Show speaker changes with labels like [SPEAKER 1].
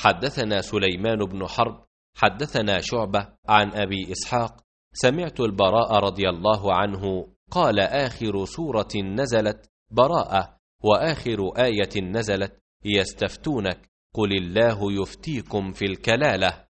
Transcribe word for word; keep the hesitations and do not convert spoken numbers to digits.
[SPEAKER 1] حدثنا سليمان بن حرب حدثنا شعبة عن أبي إسحاق سمعت البراء رضي الله عنه قال: آخر سورة نزلت براءة، وآخر آية نزلت يستفتونك قل الله يفتيكم في الكلالة.